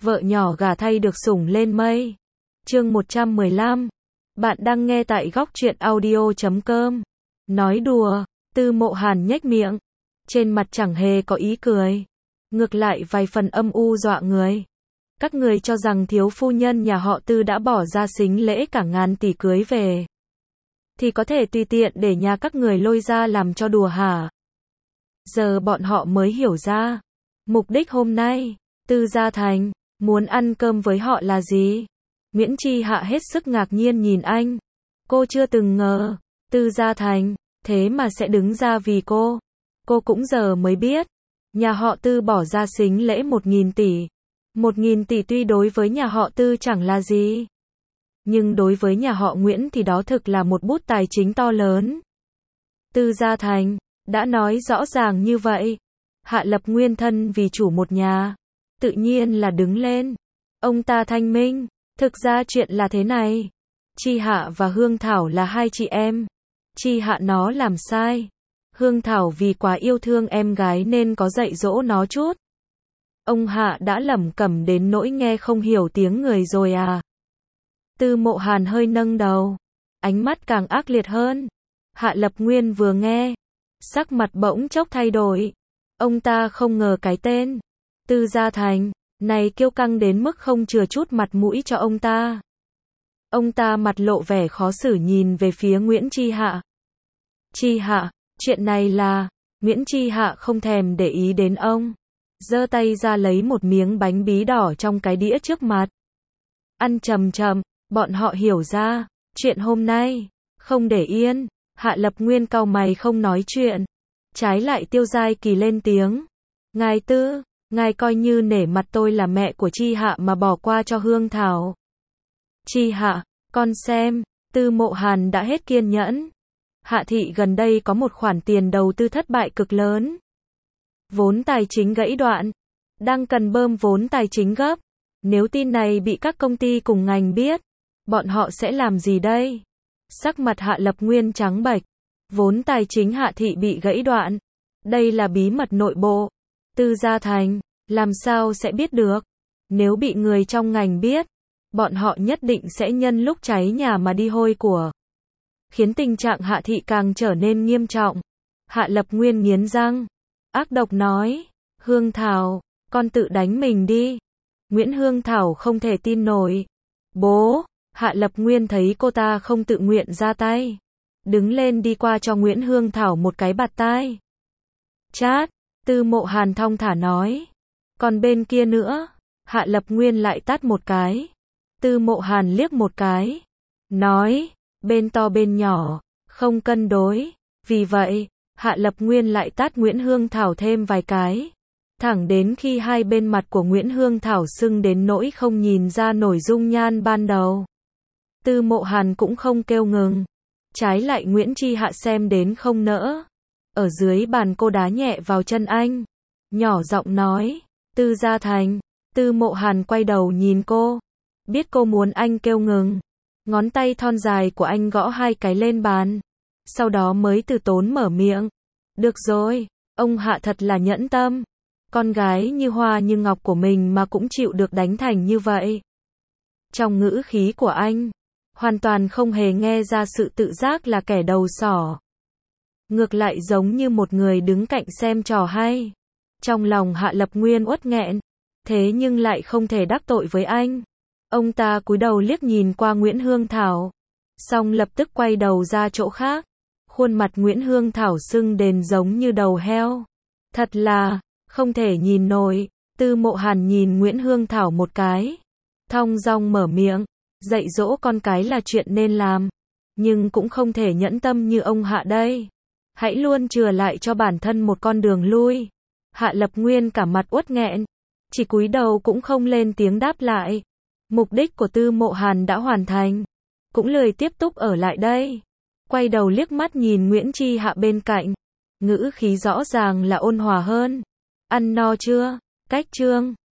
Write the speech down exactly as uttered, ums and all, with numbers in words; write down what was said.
vợ nhỏ gả thay được sủng lên mây. Chương một trăm mười lăm. Bạn đang nghe tại góc truyện audio chấm com. Nói đùa, Tư Mộ Hàn nhếch miệng. Trên mặt chẳng hề có ý cười. Ngược lại vài phần âm u dọa người. Các người cho rằng thiếu phu nhân nhà họ Tư đã bỏ ra sính lễ cả ngàn tỷ cưới về. Thì có thể tùy tiện để nhà các người lôi ra làm cho đùa hả? Giờ bọn họ mới hiểu ra. Mục đích hôm nay, Tư Gia Thành, muốn ăn cơm với họ là gì? Nguyễn Chi Hạ hết sức ngạc nhiên nhìn anh. Cô chưa từng ngờ, Tư Gia Thành, thế mà sẽ đứng ra vì cô. Cô cũng giờ mới biết. Nhà họ Tư bỏ ra sính lễ một nghìn tỷ. Một nghìn tỷ tuy đối với nhà họ Tư chẳng là gì. Nhưng đối với nhà họ Nguyễn thì đó thực là một bút tài chính to lớn. Tư Gia Thành, đã nói rõ ràng như vậy. Hạ Lập Nguyên thân vì chủ một nhà. Tự nhiên là đứng lên. Ông ta thanh minh. Thực ra chuyện là thế này. Chi Hạ và Hương Thảo là hai chị em. Chi Hạ nó làm sai. Hương Thảo vì quá yêu thương em gái nên có dạy dỗ nó chút. Ông Hạ đã lẩm cẩm đến nỗi nghe không hiểu tiếng người rồi à. Tư Mộ Hàn hơi nâng đầu. Ánh mắt càng ác liệt hơn. Hạ Lập Nguyên vừa nghe. Sắc mặt bỗng chốc thay đổi. Ông ta không ngờ cái tên Tư Gia Thành này kiêu căng đến mức không chừa chút mặt mũi cho ông ta. Ông ta mặt lộ vẻ khó xử nhìn về phía Nguyễn Chi Hạ. Chi Hạ, chuyện này là... Nguyễn Chi Hạ không thèm để ý đến ông. Giơ tay ra lấy một miếng bánh bí đỏ trong cái đĩa trước mặt. Ăn chậm chậm, bọn họ hiểu ra. Chuyện hôm nay, không để yên. Hạ Lập Nguyên cau mày không nói chuyện. Trái lại Tiêu Giai Kỳ lên tiếng. Ngài Tư, ngài coi như nể mặt tôi là mẹ của Chi Hạ mà bỏ qua cho Hương Thảo. Chi Hạ, con xem, Tư Mộ Hàn đã hết kiên nhẫn. Hạ thị gần đây có một khoản tiền đầu tư thất bại cực lớn. Vốn tài chính gãy đoạn. Đang cần bơm vốn tài chính gấp. Nếu tin này bị các công ty cùng ngành biết, bọn họ sẽ làm gì đây? Sắc mặt Hạ Lập Nguyên trắng bệch. Vốn tài chính Hạ thị bị gãy đoạn. Đây là bí mật nội bộ. Tư Gia Thành, làm sao sẽ biết được? Nếu bị người trong ngành biết, bọn họ nhất định sẽ nhân lúc cháy nhà mà đi hôi của. Khiến tình trạng Hạ thị càng trở nên nghiêm trọng. Hạ Lập Nguyên nghiến răng. Ác độc nói. Hương Thảo, con tự đánh mình đi. Nguyễn Hương Thảo không thể tin nổi. Bố, Hạ Lập Nguyên thấy cô ta không tự nguyện ra tay. Đứng lên đi qua cho Nguyễn Hương Thảo một cái bạt tai. Chát, Tư Mộ Hàn thong thả nói. Còn bên kia nữa, Hạ Lập Nguyên lại tát một cái. Tư Mộ Hàn liếc một cái. Nói, bên to bên nhỏ, không cân đối. Vì vậy, Hạ Lập Nguyên lại tát Nguyễn Hương Thảo thêm vài cái. Thẳng đến khi hai bên mặt của Nguyễn Hương Thảo sưng đến nỗi không nhìn ra nổi dung nhan ban đầu. Tư Mộ Hàn cũng không kêu ngừng. Trái lại Nguyễn Chi Hạ xem đến không nỡ. Ở dưới bàn cô đá nhẹ vào chân anh. Nhỏ giọng nói. Tư Gia Thành. Tư Mộ Hàn quay đầu nhìn cô. Biết cô muốn anh kêu ngừng. Ngón tay thon dài của anh gõ hai cái lên bàn. Sau đó mới từ tốn mở miệng. Được rồi, ông Hạ thật là nhẫn tâm. Con gái như hoa như ngọc của mình mà cũng chịu được đánh thành như vậy. Trong ngữ khí của anh, hoàn toàn không hề nghe ra sự tự giác là kẻ đầu sỏ. Ngược lại giống như một người đứng cạnh xem trò hay. Trong lòng Hạ Lập Nguyên uất nghẹn. Thế nhưng lại không thể đắc tội với anh. Ông ta cúi đầu liếc nhìn qua Nguyễn Hương Thảo. Xong lập tức quay đầu ra chỗ khác. Khuôn mặt Nguyễn Hương Thảo sưng đền giống như đầu heo. Thật là, không thể nhìn nổi. Tư Mộ Hàn nhìn Nguyễn Hương Thảo một cái. Thong dong mở miệng. Dạy dỗ con cái là chuyện nên làm. Nhưng cũng không thể nhẫn tâm như ông Hạ đây. Hãy luôn chừa lại cho bản thân một con đường lui. Hạ Lập Nguyên cả mặt uất nghẹn. Chỉ cúi đầu cũng không lên tiếng đáp lại. Mục đích của Tư Mộ Hàn đã hoàn thành. Cũng lười tiếp tục ở lại đây. Quay đầu liếc mắt nhìn Nguyễn Chi Hạ bên cạnh. Ngữ khí rõ ràng là ôn hòa hơn. Ăn no chưa? Cách chương.